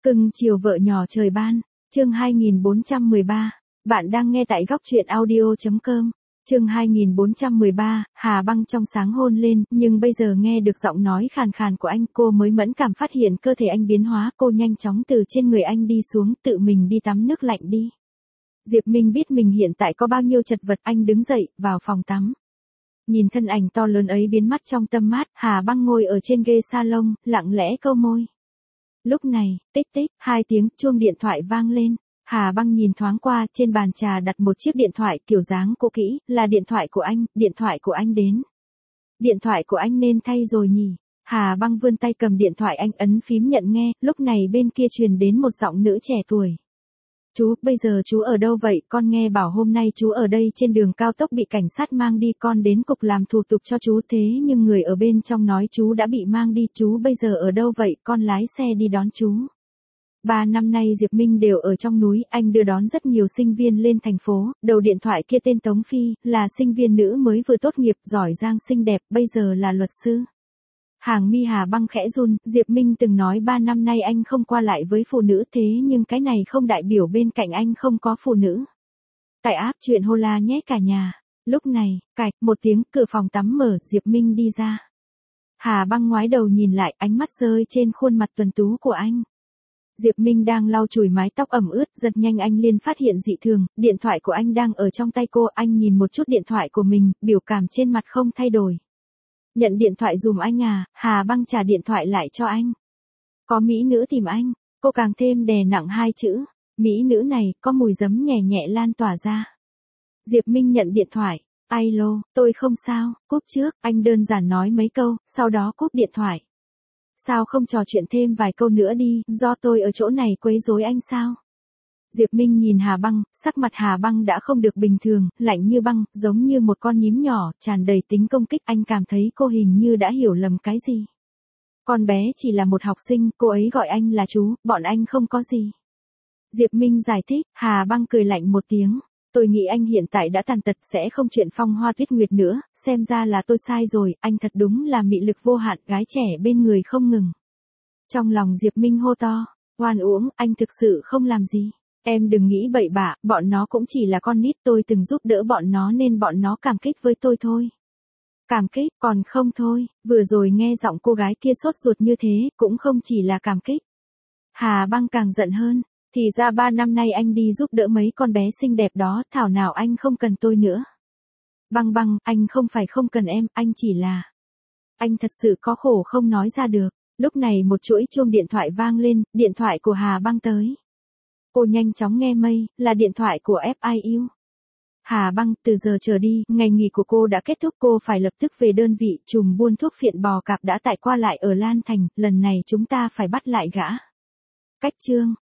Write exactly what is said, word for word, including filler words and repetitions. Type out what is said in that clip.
Cưng chiều vợ nhỏ trời ban, chương hai nghìn bốn trăm mười ba. Bạn đang nghe tại góc truyện audio chấm com. Chương hai nghìn bốn trăm mười ba, Hà Băng trong sáng hôn lên, nhưng bây giờ nghe được giọng nói khàn khàn của anh, cô mới mẫn cảm phát hiện cơ thể anh biến hóa, cô nhanh chóng từ trên người anh đi xuống, tự mình đi tắm nước lạnh đi. Diệp Minh biết mình hiện tại có bao nhiêu chật vật, anh đứng dậy, vào phòng tắm. Nhìn thân ảnh to lớn ấy biến mất trong tầm mắt, Hà Băng ngồi ở trên ghế salon, lặng lẽ câu môi. Lúc này, tích tích, hai tiếng chuông điện thoại vang lên. Hà Băng nhìn thoáng qua, trên bàn trà đặt một chiếc điện thoại kiểu dáng cũ kỹ, là điện thoại của anh, điện thoại của anh đến. Điện thoại của anh nên thay rồi nhỉ? Hà Băng vươn tay cầm điện thoại, anh ấn phím nhận nghe, lúc này bên kia truyền đến một giọng nữ trẻ tuổi. Chú, bây giờ chú ở đâu vậy? Con nghe bảo hôm nay chú ở đây trên đường cao tốc bị cảnh sát mang đi, con đến cục làm thủ tục cho chú, thế nhưng người ở bên trong nói chú đã bị mang đi, chú bây giờ ở đâu vậy? Con lái xe đi đón chú. Ba năm nay Diệp Minh đều ở trong núi, anh đưa đón rất nhiều sinh viên lên thành phố, đầu điện thoại kia tên Tống Phi, là sinh viên nữ mới vừa tốt nghiệp, giỏi giang xinh đẹp, bây giờ là luật sư. Hàng mi Hà Băng khẽ run, Diệp Minh từng nói ba năm nay anh không qua lại với phụ nữ, thế nhưng cái này không đại biểu bên cạnh anh không có phụ nữ. Tải app chuyện Hola nhé cả nhà. Lúc này, cạch, một tiếng, cửa phòng tắm mở, Diệp Minh đi ra. Hà Băng ngoái đầu nhìn lại, ánh mắt rơi trên khuôn mặt tuấn tú của anh. Diệp Minh đang lau chùi mái tóc ẩm ướt, giật nhanh anh liền phát hiện dị thường, điện thoại của anh đang ở trong tay cô, anh nhìn một chút điện thoại của mình, biểu cảm trên mặt không thay đổi. Nhận điện thoại dùm anh à? Hà Băng trả điện thoại lại cho anh. Có mỹ nữ tìm anh, cô càng thêm đè nặng hai chữ, mỹ nữ này, có mùi giấm nhẹ nhẹ lan tỏa ra. Diệp Minh nhận điện thoại, alo, tôi không sao, cúp trước, anh đơn giản nói mấy câu, sau đó cúp điện thoại. Sao không trò chuyện thêm vài câu nữa đi, do tôi ở chỗ này quấy rối anh sao? Diệp Minh nhìn Hà Băng, sắc mặt Hà Băng đã không được bình thường, lạnh như băng, giống như một con nhím nhỏ, tràn đầy tính công kích, anh cảm thấy cô hình như đã hiểu lầm cái gì. Con bé chỉ là một học sinh, cô ấy gọi anh là chú, bọn anh không có gì. Diệp Minh giải thích, Hà Băng cười lạnh một tiếng. Tôi nghĩ anh hiện tại đã tàn tật, sẽ không chuyện phong hoa tuyết nguyệt nữa, xem ra là tôi sai rồi, anh thật đúng là mị lực vô hạn, gái trẻ bên người không ngừng. Trong lòng Diệp Minh hô to, oan uổng, anh thực sự không làm gì. Em đừng nghĩ bậy bạ, bọn nó cũng chỉ là con nít, tôi từng giúp đỡ bọn nó nên bọn nó cảm kích với tôi thôi. Cảm kích, còn không thôi, vừa rồi nghe giọng cô gái kia sốt ruột như thế, cũng không chỉ là cảm kích. Hà Băng càng giận hơn. Thì ra ba năm nay anh đi giúp đỡ mấy con bé xinh đẹp đó, thảo nào anh không cần tôi nữa. Băng Băng, anh không phải không cần em, anh chỉ là... Anh thật sự có khổ không nói ra được. Lúc này một chuỗi chuông điện thoại vang lên, điện thoại của Hà Băng tới. Cô nhanh chóng nghe mây, là điện thoại của ép i u. Hà Băng, từ giờ trở đi, ngày nghỉ của cô đã kết thúc, cô phải lập tức về đơn vị, trùm buôn thuốc phiện bò cạp đã tại qua lại ở Lan Thành, lần này chúng ta phải bắt lại gã. Cách chương.